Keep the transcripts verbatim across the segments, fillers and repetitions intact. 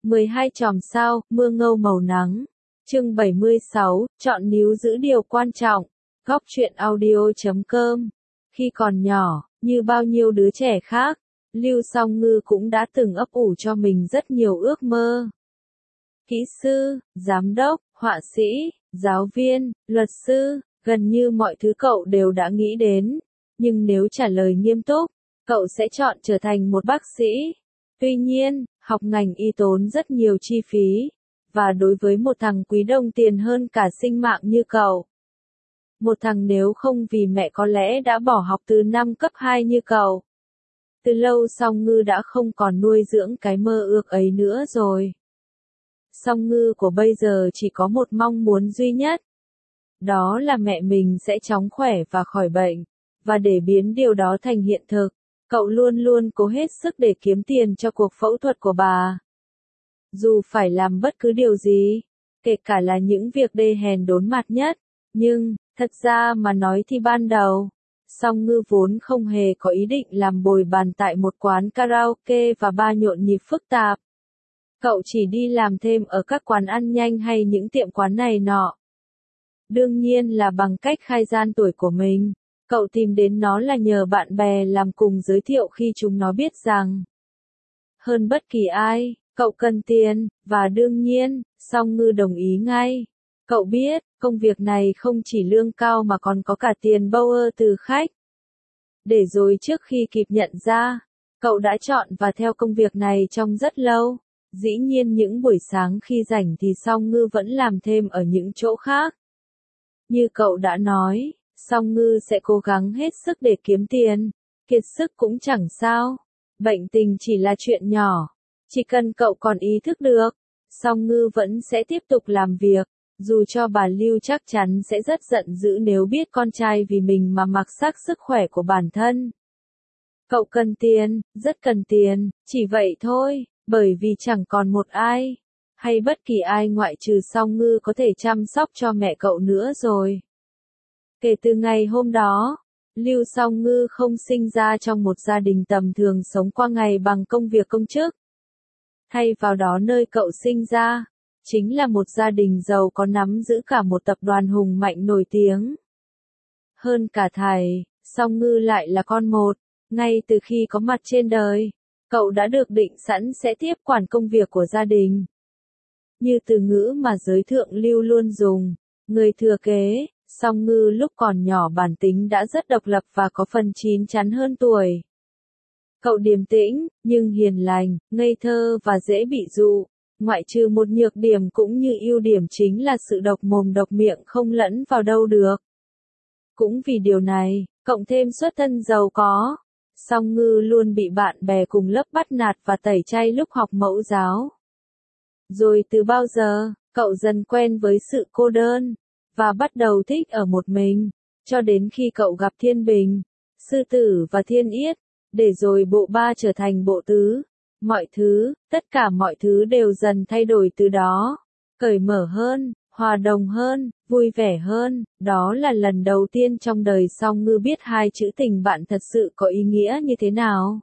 mười hai chòm sao, mưa ngâu màu nắng. Chương bảy mươi sáu, chọn níu giữ điều quan trọng. Góc truyện audio chấm com. Khi còn nhỏ, như bao nhiêu đứa trẻ khác, Lưu Song Ngư cũng đã từng ấp ủ cho mình rất nhiều ước mơ. Kỹ sư, giám đốc, họa sĩ, giáo viên, luật sư, gần như mọi thứ cậu đều đã nghĩ đến. Nhưng nếu trả lời nghiêm túc, cậu sẽ chọn trở thành một bác sĩ. Tuy nhiên, học ngành y tốn rất nhiều chi phí, và đối với một thằng quý đồng tiền hơn cả sinh mạng như cậu. Một thằng nếu không vì mẹ có lẽ đã bỏ học từ năm cấp hai như cậu. Từ lâu Song Ngư đã không còn nuôi dưỡng cái mơ ước ấy nữa rồi. Song Ngư của bây giờ chỉ có một mong muốn duy nhất. Đó là mẹ mình sẽ chóng khỏe và khỏi bệnh. Và để biến điều đó thành hiện thực, cậu luôn luôn cố hết sức để kiếm tiền cho cuộc phẫu thuật của bà. Dù phải làm bất cứ điều gì, kể cả là những việc đê hèn đốn mặt nhất, nhưng, thật ra mà nói thì ban đầu, Song Ngư vốn không hề có ý định làm bồi bàn tại một quán karaoke và bar nhộn nhịp phức tạp. Cậu chỉ đi làm thêm ở các quán ăn nhanh hay những tiệm quán này nọ. Đương nhiên là bằng cách khai gian tuổi của mình. Cậu tìm đến nó là nhờ bạn bè làm cùng giới thiệu khi chúng nó biết rằng hơn bất kỳ ai, cậu cần tiền, và đương nhiên, Song Ngư đồng ý ngay. Cậu biết, công việc này không chỉ lương cao mà còn có cả tiền bower từ khách. Để rồi trước khi kịp nhận ra, cậu đã chọn và theo công việc này trong rất lâu. Dĩ nhiên những buổi sáng khi rảnh thì Song Ngư vẫn làm thêm ở những chỗ khác. Như cậu đã nói, Song Ngư sẽ cố gắng hết sức để kiếm tiền, kiệt sức cũng chẳng sao. Bệnh tình chỉ là chuyện nhỏ, chỉ cần cậu còn ý thức được, Song Ngư vẫn sẽ tiếp tục làm việc, dù cho bà Lưu chắc chắn sẽ rất giận dữ nếu biết con trai vì mình mà mặc xác sức khỏe của bản thân. Cậu cần tiền, rất cần tiền, chỉ vậy thôi, bởi vì chẳng còn một ai, hay bất kỳ ai ngoại trừ Song Ngư có thể chăm sóc cho mẹ cậu nữa rồi. Kể từ ngày hôm đó, Lưu Song Ngư không sinh ra trong một gia đình tầm thường sống qua ngày bằng công việc công chức. Thay vào đó nơi cậu sinh ra, chính là một gia đình giàu có nắm giữ cả một tập đoàn hùng mạnh nổi tiếng. Hơn cả thầy, Song Ngư lại là con một, ngay từ khi có mặt trên đời, cậu đã được định sẵn sẽ tiếp quản công việc của gia đình. Như từ ngữ mà giới thượng lưu luôn dùng, người thừa kế. Song Ngư lúc còn nhỏ bản tính đã rất độc lập và có phần chín chắn hơn tuổi. Cậu điềm tĩnh, nhưng hiền lành, ngây thơ và dễ bị dụ, ngoại trừ một nhược điểm cũng như ưu điểm chính là sự độc mồm độc miệng không lẫn vào đâu được. Cũng vì điều này, cộng thêm xuất thân giàu có, Song Ngư luôn bị bạn bè cùng lớp bắt nạt và tẩy chay lúc học mẫu giáo. Rồi từ bao giờ, cậu dần quen với sự cô đơn, và bắt đầu thích ở một mình, cho đến khi cậu gặp Thiên Bình, Sư Tử và Thiên Yết, để rồi bộ ba trở thành bộ tứ. Mọi thứ, tất cả mọi thứ đều dần thay đổi từ đó, cởi mở hơn, hòa đồng hơn, vui vẻ hơn. Đó là lần đầu tiên trong đời Song Ngư biết hai chữ tình bạn thật sự có ý nghĩa như thế nào.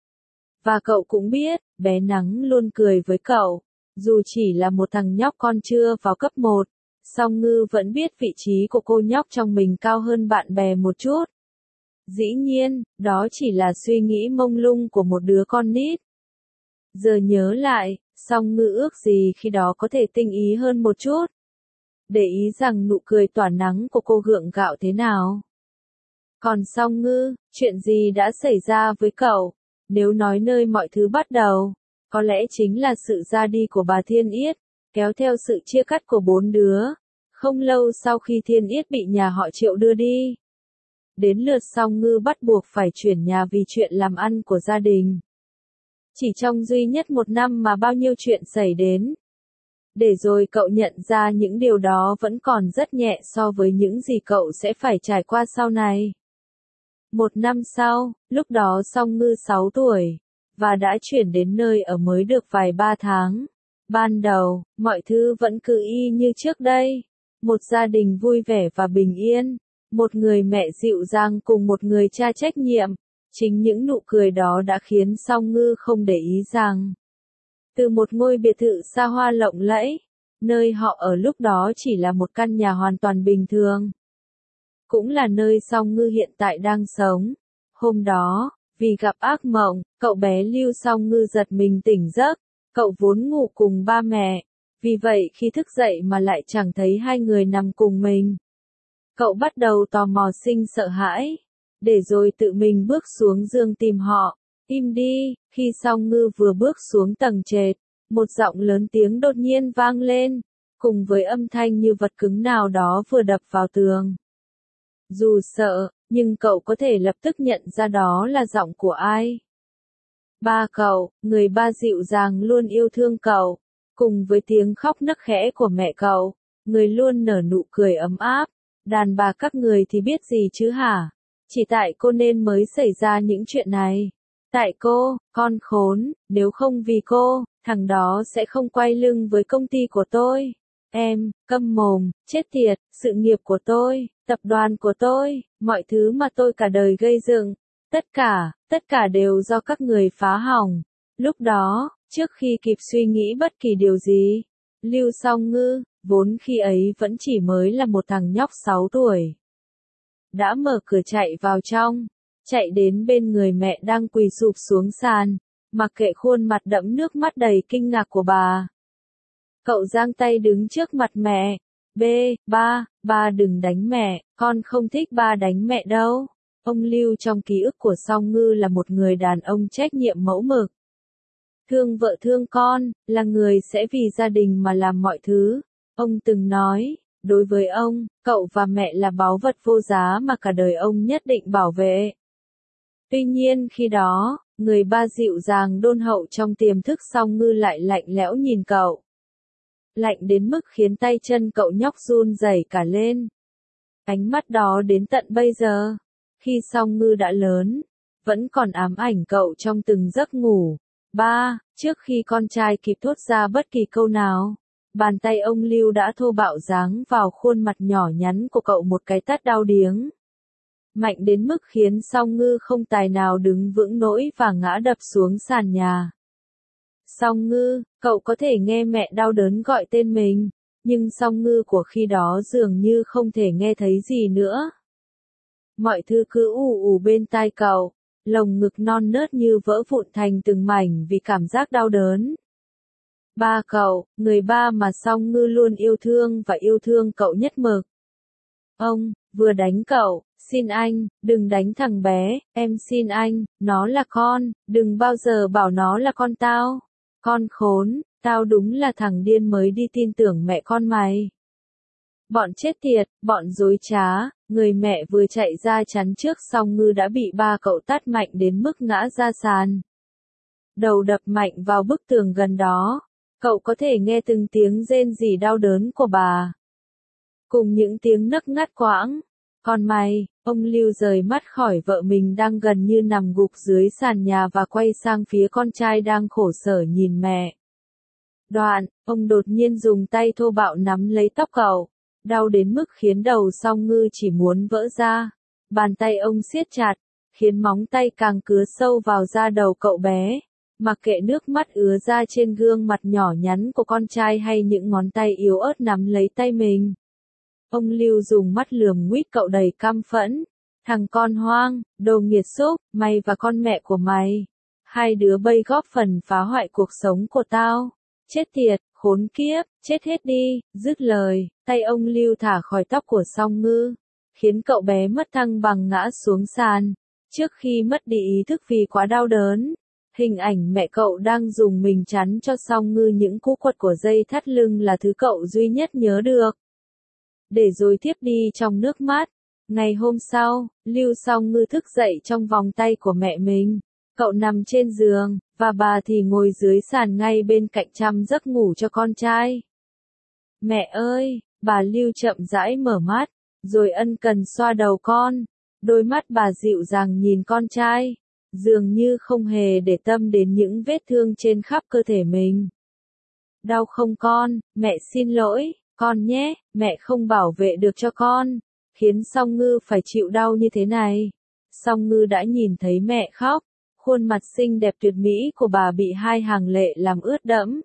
Và cậu cũng biết, bé Nắng luôn cười với cậu, dù chỉ là một thằng nhóc con chưa vào cấp một. Song Ngư vẫn biết vị trí của cô nhóc trong mình cao hơn bạn bè một chút. Dĩ nhiên, đó chỉ là suy nghĩ mông lung của một đứa con nít. Giờ nhớ lại, Song Ngư ước gì khi đó có thể tinh ý hơn một chút. Để ý rằng nụ cười tỏa nắng của cô gượng gạo thế nào. Còn Song Ngư, chuyện gì đã xảy ra với cậu? Nếu nói nơi mọi thứ bắt đầu, có lẽ chính là sự ra đi của bà Thiên Yết, kéo theo sự chia cắt của bốn đứa. Không lâu sau khi Thiên Yết bị nhà họ Triệu đưa đi, đến lượt Song Ngư bắt buộc phải chuyển nhà vì chuyện làm ăn của gia đình. Chỉ trong duy nhất một năm mà bao nhiêu chuyện xảy đến. Để rồi cậu nhận ra những điều đó vẫn còn rất nhẹ so với những gì cậu sẽ phải trải qua sau này. Một năm sau, lúc đó Song Ngư sáu tuổi, và đã chuyển đến nơi ở mới được vài ba tháng. Ban đầu, mọi thứ vẫn cứ y như trước đây. Một gia đình vui vẻ và bình yên. Một người mẹ dịu dàng cùng một người cha trách nhiệm. Chính những nụ cười đó đã khiến Song Ngư không để ý rằng Từ một ngôi biệt thự xa hoa lộng lẫy, nơi họ ở lúc đó chỉ là một căn nhà hoàn toàn bình thường. Cũng là nơi Song Ngư hiện tại đang sống. Hôm đó, vì gặp ác mộng, cậu bé Lưu Song Ngư giật mình tỉnh giấc. Cậu vốn ngủ cùng ba mẹ, vì vậy khi thức dậy mà lại chẳng thấy hai người nằm cùng mình. Cậu bắt đầu tò mò sinh sợ hãi, để rồi tự mình bước xuống giường tìm họ. Im đi, khi Song Ngư vừa bước xuống tầng trệt, một giọng lớn tiếng đột nhiên vang lên, cùng với âm thanh như vật cứng nào đó vừa đập vào tường. Dù sợ, nhưng cậu có thể lập tức nhận ra đó là giọng của ai. Ba cậu, người ba dịu dàng luôn yêu thương cậu, cùng với tiếng khóc nấc khẽ của mẹ cậu, người luôn nở nụ cười ấm áp. Đàn bà các người thì biết gì chứ hả? Chỉ tại cô nên mới xảy ra những chuyện này. Tại cô, con khốn, nếu không vì cô, thằng đó sẽ không quay lưng với công ty của tôi. Em, câm mồm, chết tiệt, sự nghiệp của tôi, tập đoàn của tôi, mọi thứ mà tôi cả đời gây dựng. Tất cả, tất cả đều do các người phá hỏng. Lúc đó, trước khi kịp suy nghĩ bất kỳ điều gì, Lưu Song Ngư, vốn khi ấy vẫn chỉ mới là một thằng nhóc sáu tuổi, đã mở cửa chạy vào trong, chạy đến bên người mẹ đang quỳ sụp xuống sàn, mặc kệ khuôn mặt đẫm nước mắt đầy kinh ngạc của bà. Cậu giang tay đứng trước mặt mẹ. B, ba, ba đừng đánh mẹ, con không thích ba đánh mẹ đâu. Ông Lưu trong ký ức của Song Ngư là một người đàn ông trách nhiệm mẫu mực. Thương vợ thương con, là người sẽ vì gia đình mà làm mọi thứ. Ông từng nói, đối với ông, cậu và mẹ là báu vật vô giá mà cả đời ông nhất định bảo vệ. Tuy nhiên khi đó, người ba dịu dàng đôn hậu trong tiềm thức Song Ngư lại lạnh lẽo nhìn cậu. Lạnh đến mức khiến tay chân cậu nhóc run rẩy cả lên. Ánh mắt đó đến tận bây giờ, khi Song Ngư đã lớn, vẫn còn ám ảnh cậu trong từng giấc ngủ. Ba, trước khi con trai kịp thốt ra bất kỳ câu nào, bàn tay ông Lưu đã thô bạo giáng vào khuôn mặt nhỏ nhắn của cậu một cái tát đau điếng. Mạnh đến mức khiến Song Ngư không tài nào đứng vững nổi và ngã đập xuống sàn nhà. Song Ngư, cậu có thể nghe mẹ đau đớn gọi tên mình, nhưng Song Ngư của khi đó dường như không thể nghe thấy gì nữa. Mọi thứ cứ ù ù bên tai cậu, lồng ngực non nớt như vỡ vụn thành từng mảnh vì cảm giác đau đớn. Ba cậu, người ba mà Song Ngư luôn yêu thương và yêu thương cậu nhất mực. Ông, vừa đánh cậu, xin anh, đừng đánh thằng bé, em xin anh, nó là con, đừng bao giờ bảo nó là con tao. Con khốn, tao đúng là thằng điên mới đi tin tưởng mẹ con mày. Bọn chết tiệt, bọn dối trá, người mẹ vừa chạy ra chắn trước Song Ngư đã bị ba cậu tát mạnh đến mức ngã ra sàn. Đầu đập mạnh vào bức tường gần đó, cậu có thể nghe từng tiếng rên rỉ đau đớn của bà. Cùng những tiếng nấc ngắt quãng. Còn mày, ông Lưu rời mắt khỏi vợ mình đang gần như nằm gục dưới sàn nhà và quay sang phía con trai đang khổ sở nhìn mẹ. Đoạn, ông đột nhiên dùng tay thô bạo nắm lấy tóc cậu, đau đến mức khiến đầu Song Ngư chỉ muốn vỡ ra. Bàn tay ông siết chặt, khiến móng tay càng cứa sâu vào da đầu cậu bé. Mặc kệ nước mắt ứa ra trên gương mặt nhỏ nhắn của con trai hay những ngón tay yếu ớt nắm lấy tay mình. Ông Lưu dùng mắt lườm nguýt cậu đầy căm phẫn. Thằng con hoang, đồ nghiệt xúc, mày và con mẹ của mày. Hai đứa bây góp phần phá hoại cuộc sống của tao. Chết tiệt, khốn kiếp, chết hết đi. Dứt lời, tay ông Lưu thả khỏi tóc của Song Ngư, khiến cậu bé mất thăng bằng ngã xuống sàn. Trước khi mất đi ý thức vì quá đau đớn, hình ảnh mẹ cậu đang dùng mình chắn cho Song Ngư những cú quật của dây thắt lưng là thứ cậu duy nhất nhớ được. Để rồi tiếp đi trong nước mắt. Ngày hôm sau, Lưu Song Ngư thức dậy trong vòng tay của mẹ mình. Cậu nằm trên giường, và bà thì ngồi dưới sàn ngay bên cạnh chăm giấc ngủ cho con trai. Mẹ ơi, bà Lưu chậm rãi mở mắt, rồi ân cần xoa đầu con. Đôi mắt bà dịu dàng nhìn con trai, dường như không hề để tâm đến những vết thương trên khắp cơ thể mình. Đau không con, mẹ xin lỗi, con nhé, mẹ không bảo vệ được cho con, khiến Song Ngư phải chịu đau như thế này. Song Ngư đã nhìn thấy mẹ khóc, Khuôn mặt xinh đẹp tuyệt mỹ của bà bị hai hàng lệ làm ướt đẫm.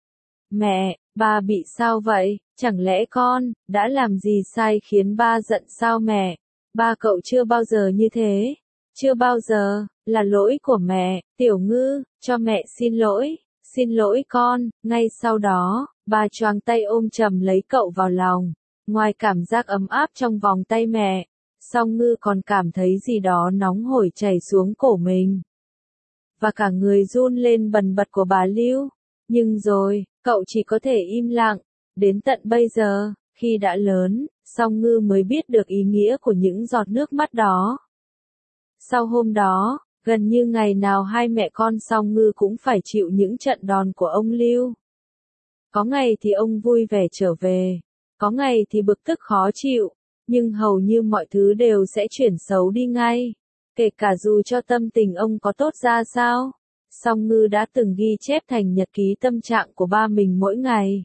Mẹ, ba bị sao vậy? Chẳng lẽ con đã làm gì sai khiến ba giận sao mẹ? Ba cậu chưa bao giờ như thế. Chưa bao giờ, là lỗi của mẹ. Tiểu Ngư, cho mẹ xin lỗi. Xin lỗi con. Ngay sau đó, bà choàng tay ôm chầm lấy cậu vào lòng. Ngoài cảm giác ấm áp trong vòng tay mẹ, Song Ngư còn cảm thấy gì đó nóng hổi chảy xuống cổ mình. Và cả người run lên bần bật của bà Lưu. Nhưng rồi, cậu chỉ có thể im lặng. Đến tận bây giờ, khi đã lớn, Song Ngư mới biết được ý nghĩa của những giọt nước mắt đó. Sau hôm đó, gần như ngày nào hai mẹ con Song Ngư cũng phải chịu những trận đòn của ông Lưu. Có ngày thì ông vui vẻ trở về, có ngày thì bực tức khó chịu, nhưng hầu như mọi thứ đều sẽ chuyển xấu đi ngay. Kể cả dù cho tâm tình ông có tốt ra sao, Song Ngư đã từng ghi chép thành nhật ký tâm trạng của ba mình mỗi ngày.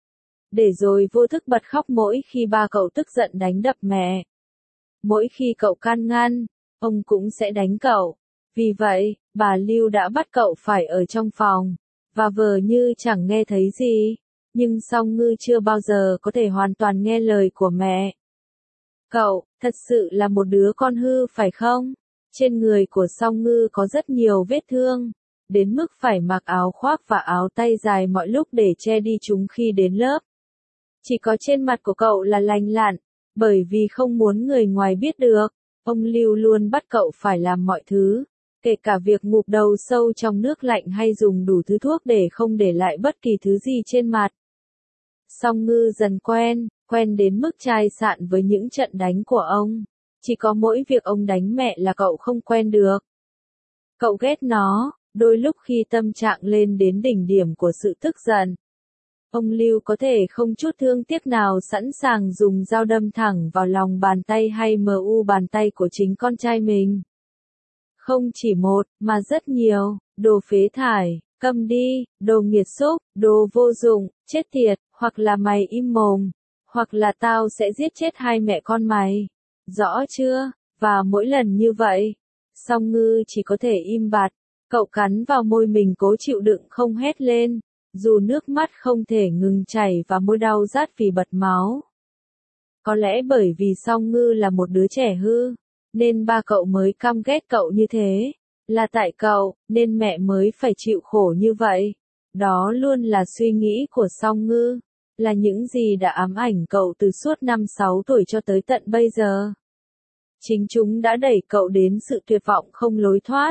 Để rồi vô thức bật khóc mỗi khi ba cậu tức giận đánh đập mẹ. Mỗi khi cậu can ngăn, ông cũng sẽ đánh cậu. Vì vậy, bà Lưu đã bắt cậu phải ở trong phòng, và vờ như chẳng nghe thấy gì. Nhưng Song Ngư chưa bao giờ có thể hoàn toàn nghe lời của mẹ. Cậu, thật sự là một đứa con hư phải không? Trên người của Song Ngư có rất nhiều vết thương, đến mức phải mặc áo khoác và áo tay dài mọi lúc để che đi chúng khi đến lớp. Chỉ có trên mặt của cậu là lành lặn, bởi vì không muốn người ngoài biết được, ông Lưu luôn bắt cậu phải làm mọi thứ, kể cả việc ngụp đầu sâu trong nước lạnh hay dùng đủ thứ thuốc để không để lại bất kỳ thứ gì trên mặt. Song Ngư dần quen, quen đến mức chai sạn với những trận đánh của ông. Chỉ có mỗi việc ông đánh mẹ là cậu không quen được. Cậu ghét nó, đôi lúc khi tâm trạng lên đến đỉnh điểm của sự tức giận. Ông Lưu có thể không chút thương tiếc nào sẵn sàng dùng dao đâm thẳng vào lòng bàn tay hay mu bàn tay của chính con trai mình. Không chỉ một, mà rất nhiều, đồ phế thải, câm đi, đồ nghiệt xúc, đồ vô dụng, chết tiệt, hoặc là mày im mồm, hoặc là tao sẽ giết chết hai mẹ con mày. Rõ chưa? Và mỗi lần như vậy, Song Ngư chỉ có thể im bặt, cậu cắn vào môi mình cố chịu đựng không hét lên, dù nước mắt không thể ngừng chảy và môi đau rát vì bật máu. Có lẽ bởi vì Song Ngư là một đứa trẻ hư, nên ba cậu mới căm ghét cậu như thế, là tại cậu, nên mẹ mới phải chịu khổ như vậy. Đó luôn là suy nghĩ của Song Ngư, là những gì đã ám ảnh cậu từ suốt năm sáu tuổi cho tới tận bây giờ. Chính chúng đã đẩy cậu đến sự tuyệt vọng không lối thoát.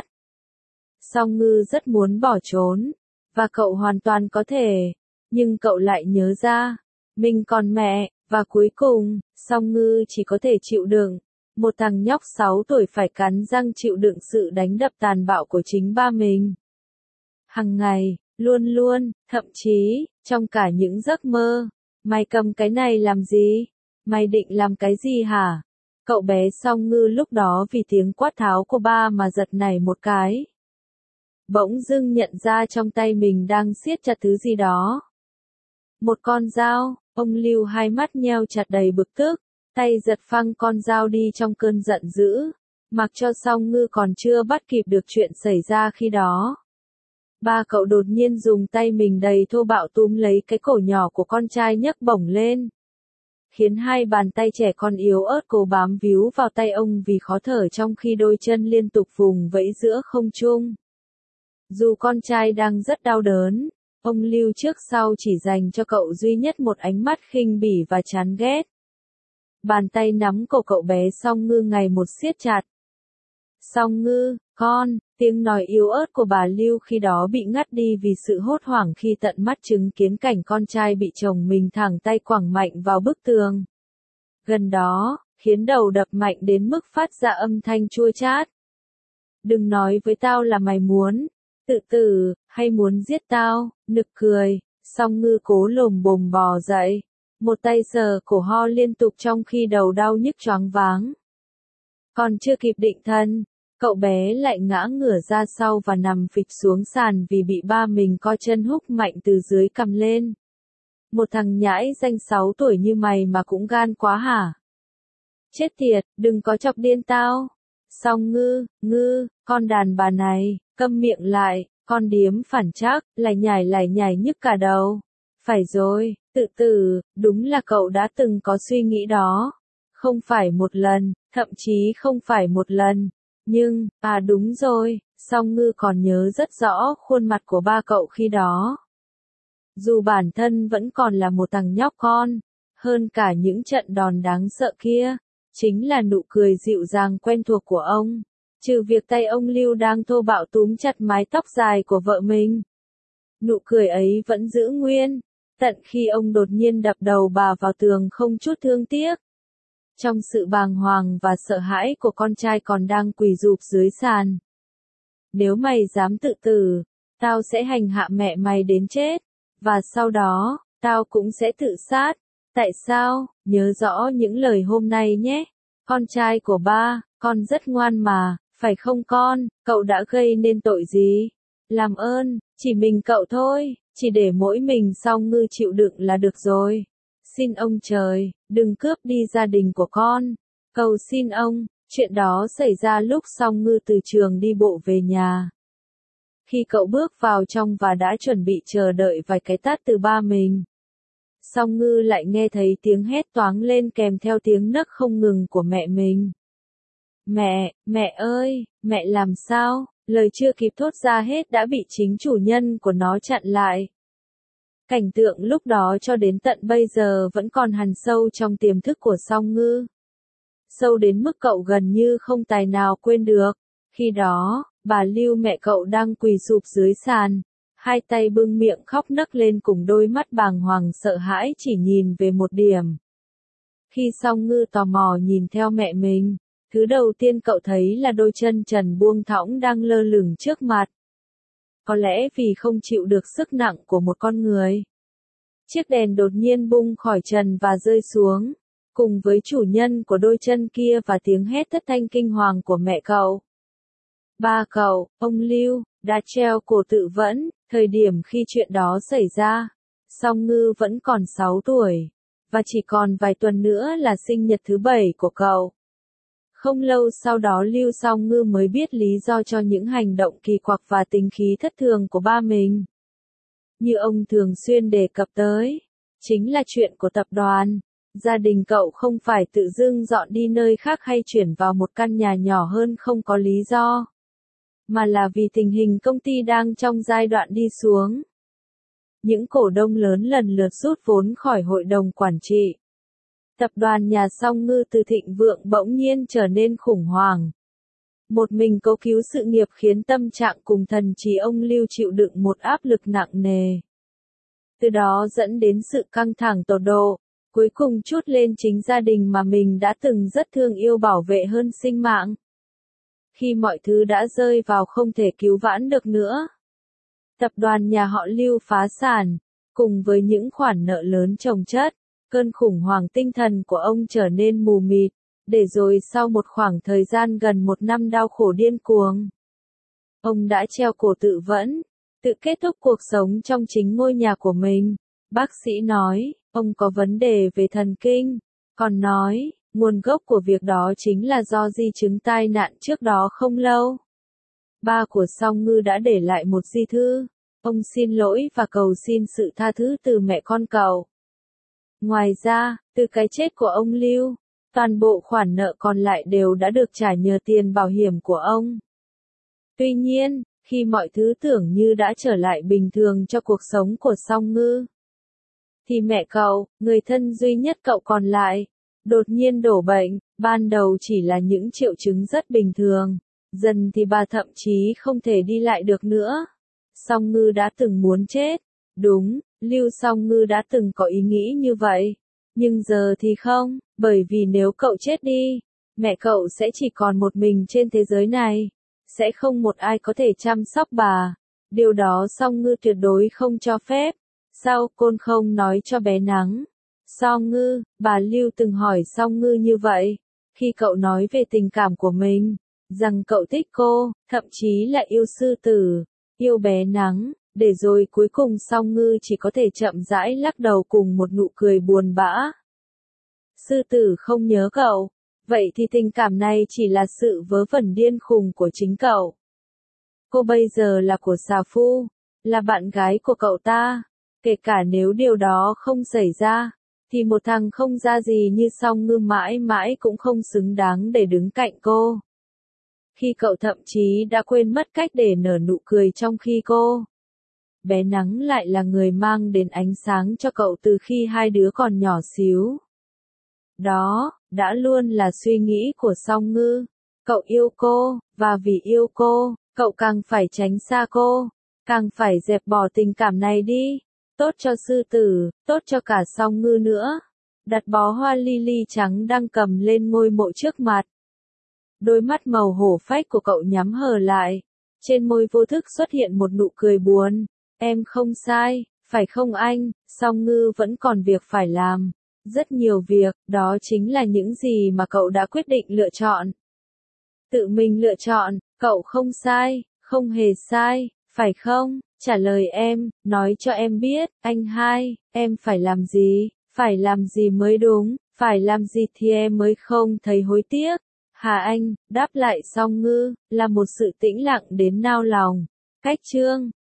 Song Ngư rất muốn bỏ trốn, và cậu hoàn toàn có thể, nhưng cậu lại nhớ ra, mình còn mẹ, và cuối cùng, Song Ngư chỉ có thể chịu đựng. Một thằng nhóc sáu tuổi phải cắn răng chịu đựng sự đánh đập tàn bạo của chính ba mình. Hằng ngày, luôn luôn, thậm chí, trong cả những giấc mơ. Mày cầm cái này làm gì? Mày định làm cái gì hả? Cậu bé Song Ngư lúc đó vì tiếng quát tháo của ba mà giật nảy một cái. Bỗng dưng nhận ra trong tay mình đang siết chặt thứ gì đó. Một con dao, ông Lưu hai mắt nheo chặt đầy bực tức, tay giật phăng con dao đi trong cơn giận dữ, mặc cho Song Ngư còn chưa bắt kịp được chuyện xảy ra khi đó. Ba cậu đột nhiên dùng tay mình đầy thô bạo túm lấy cái cổ nhỏ của con trai nhấc bổng lên, khiến hai bàn tay trẻ con yếu ớt cố bám víu vào tay ông vì khó thở trong khi đôi chân liên tục vùng vẫy giữa không trung. Dù con trai đang rất đau đớn, ông Lưu trước sau chỉ dành cho cậu duy nhất một ánh mắt khinh bỉ và chán ghét. Bàn tay nắm cổ cậu bé Song Ngư ngày một siết chặt. Song Ngư, con, tiếng nói yếu ớt của bà Lưu khi đó bị ngắt đi vì sự hốt hoảng khi tận mắt chứng kiến cảnh con trai bị chồng mình thẳng tay quẳng mạnh vào bức tường. Gần đó, khiến đầu đập mạnh đến mức phát ra âm thanh chua chát. Đừng nói với tao là mày muốn tự tử, hay muốn giết tao, nực cười. Song Ngư cố lồm bồm bò dậy, một tay sờ cổ ho liên tục trong khi đầu đau nhức choáng váng. Còn chưa kịp định thần, cậu bé lại ngã ngửa ra sau và nằm phịch xuống sàn vì bị ba mình co chân húc mạnh từ dưới cầm lên. Một thằng nhãi danh sáu tuổi như mày mà cũng gan quá hả? Chết tiệt, đừng có chọc điên tao. Song Ngư, Ngư, con đàn bà này, câm miệng lại, con điếm phản trác, lải nhải lải nhải nhức cả đầu. Phải rồi, tự tử, đúng là cậu đã từng có suy nghĩ đó. Không phải một lần, thậm chí không phải một lần. Nhưng, à đúng rồi, Song Ngư còn nhớ rất rõ khuôn mặt của ba cậu khi đó. Dù bản thân vẫn còn là một thằng nhóc con, hơn cả những trận đòn đáng sợ kia, chính là nụ cười dịu dàng quen thuộc của ông. Trừ việc tay ông Lưu đang thô bạo túm chặt mái tóc dài của vợ mình. Nụ cười ấy vẫn giữ nguyên, tận khi ông đột nhiên đập đầu bà vào tường không chút thương tiếc. Trong sự bàng hoàng và sợ hãi của con trai còn đang quỳ rụp dưới sàn. Nếu mày dám tự tử, tao sẽ hành hạ mẹ mày đến chết, và sau đó, tao cũng sẽ tự sát. Tại sao? Nhớ rõ những lời hôm nay nhé. Con trai của ba, con rất ngoan mà, phải không con? Cậu đã gây nên tội gì? Làm ơn, chỉ mình cậu thôi, chỉ để mỗi mình Song Ngư chịu đựng là được rồi. Xin ông trời, đừng cướp đi gia đình của con. Cầu xin ông. Chuyện đó xảy ra lúc Song Ngư từ trường đi bộ về nhà. Khi cậu bước vào trong và đã chuẩn bị chờ đợi vài cái tát từ ba mình, Song Ngư lại nghe thấy tiếng hét toáng lên kèm theo tiếng nấc không ngừng của mẹ mình. Mẹ, mẹ ơi, mẹ làm sao? Lời chưa kịp thốt ra hết đã bị chính chủ nhân của nó chặn lại. Cảnh tượng lúc đó cho đến tận bây giờ vẫn còn hằn sâu trong tiềm thức của Song Ngư. Sâu đến mức cậu gần như không tài nào quên được. Khi đó, bà Lưu mẹ cậu đang quỳ sụp dưới sàn, hai tay bưng miệng khóc nấc lên cùng đôi mắt bàng hoàng sợ hãi chỉ nhìn về một điểm. Khi Song Ngư tò mò nhìn theo mẹ mình, thứ đầu tiên cậu thấy là đôi chân trần buông thõng đang lơ lửng trước mặt. Có lẽ vì không chịu được sức nặng của một con người. Chiếc đèn đột nhiên bung khỏi trần và rơi xuống, cùng với chủ nhân của đôi chân kia và tiếng hét thất thanh kinh hoàng của mẹ cậu. Ba cậu, ông Lưu, đã treo cổ tự vẫn, thời điểm khi chuyện đó xảy ra. Song Ngư vẫn còn sáu tuổi, và chỉ còn vài tuần nữa là sinh nhật thứ bảy của cậu. Không lâu sau đó Lưu Song Ngư mới biết lý do cho những hành động kỳ quặc và tính khí thất thường của ba mình. Như ông thường xuyên đề cập tới, chính là chuyện của tập đoàn. Gia đình cậu không phải tự dưng dọn đi nơi khác hay chuyển vào một căn nhà nhỏ hơn không có lý do, mà là vì tình hình công ty đang trong giai đoạn đi xuống. Những cổ đông lớn lần lượt rút vốn khỏi hội đồng quản trị. Tập đoàn nhà Song Ngư từ thịnh vượng bỗng nhiên trở nên khủng hoảng. Một mình cố cứu sự nghiệp khiến tâm trạng cùng thần trí ông Lưu chịu đựng một áp lực nặng nề. Từ đó dẫn đến sự căng thẳng tột độ, cuối cùng trút lên chính gia đình mà mình đã từng rất thương yêu bảo vệ hơn sinh mạng. Khi mọi thứ đã rơi vào không thể cứu vãn được nữa, tập đoàn nhà họ Lưu phá sản, cùng với những khoản nợ lớn chồng chất, cơn khủng hoảng tinh thần của ông trở nên mù mịt, để rồi sau một khoảng thời gian gần một năm đau khổ điên cuồng, ông đã treo cổ tự vẫn, tự kết thúc cuộc sống trong chính ngôi nhà của mình. Bác sĩ nói, ông có vấn đề về thần kinh, còn nói, nguồn gốc của việc đó chính là do di chứng tai nạn trước đó không lâu. Ba của Song Ngư đã để lại một di thư, ông xin lỗi và cầu xin sự tha thứ từ mẹ con cậu. Ngoài ra, từ cái chết của ông Lưu, toàn bộ khoản nợ còn lại đều đã được trả nhờ tiền bảo hiểm của ông. Tuy nhiên, khi mọi thứ tưởng như đã trở lại bình thường cho cuộc sống của Song Ngư, thì mẹ cậu, người thân duy nhất cậu còn lại, đột nhiên đổ bệnh. Ban đầu chỉ là những triệu chứng rất bình thường, dần thì bà thậm chí không thể đi lại được nữa. Song Ngư đã từng muốn chết. Đúng, Lưu Song Ngư đã từng có ý nghĩ như vậy. Nhưng giờ thì không, bởi vì nếu cậu chết đi, mẹ cậu sẽ chỉ còn một mình trên thế giới này. Sẽ không một ai có thể chăm sóc bà. Điều đó Song Ngư tuyệt đối không cho phép. Sao Côn không nói cho bé Nắng? Song Ngư, bà Lưu từng hỏi Song Ngư như vậy, khi cậu nói về tình cảm của mình, rằng cậu thích cô, thậm chí là yêu sư tử, yêu bé Nắng, để rồi cuối cùng Song Ngư chỉ có thể chậm rãi lắc đầu cùng một nụ cười buồn bã. Sư tử không nhớ cậu, vậy thì tình cảm này chỉ là sự vớ vẩn điên khùng của chính cậu. Cô bây giờ là của Xà Phu, là bạn gái của cậu ta. Kể cả nếu điều đó không xảy ra, thì một thằng không ra gì như Song Ngư mãi mãi cũng không xứng đáng để đứng cạnh cô. Khi cậu thậm chí đã quên mất cách để nở nụ cười trong khi cô. Bé Nắng lại là người mang đến ánh sáng cho cậu từ khi hai đứa còn nhỏ xíu. Đó, đã luôn là suy nghĩ của Song Ngư. Cậu yêu cô, và vì yêu cô, cậu càng phải tránh xa cô, càng phải dẹp bỏ tình cảm này đi. Tốt cho sư tử, tốt cho cả Song Ngư nữa. Đặt bó hoa lily trắng đang cầm lên ngôi mộ trước mặt. Đôi mắt màu hổ phách của cậu nhắm hờ lại. Trên môi vô thức xuất hiện một nụ cười buồn. Em không sai, phải không anh? Song Ngư vẫn còn việc phải làm. Rất nhiều việc, đó chính là những gì mà cậu đã quyết định lựa chọn. Tự mình lựa chọn, cậu không sai, không hề sai, phải không? Trả lời em, nói cho em biết, anh hai, em phải làm gì, phải làm gì mới đúng, phải làm gì thì em mới không thấy hối tiếc. Hà Anh, đáp lại Song Ngư, là một sự tĩnh lặng đến nao lòng. Cách chương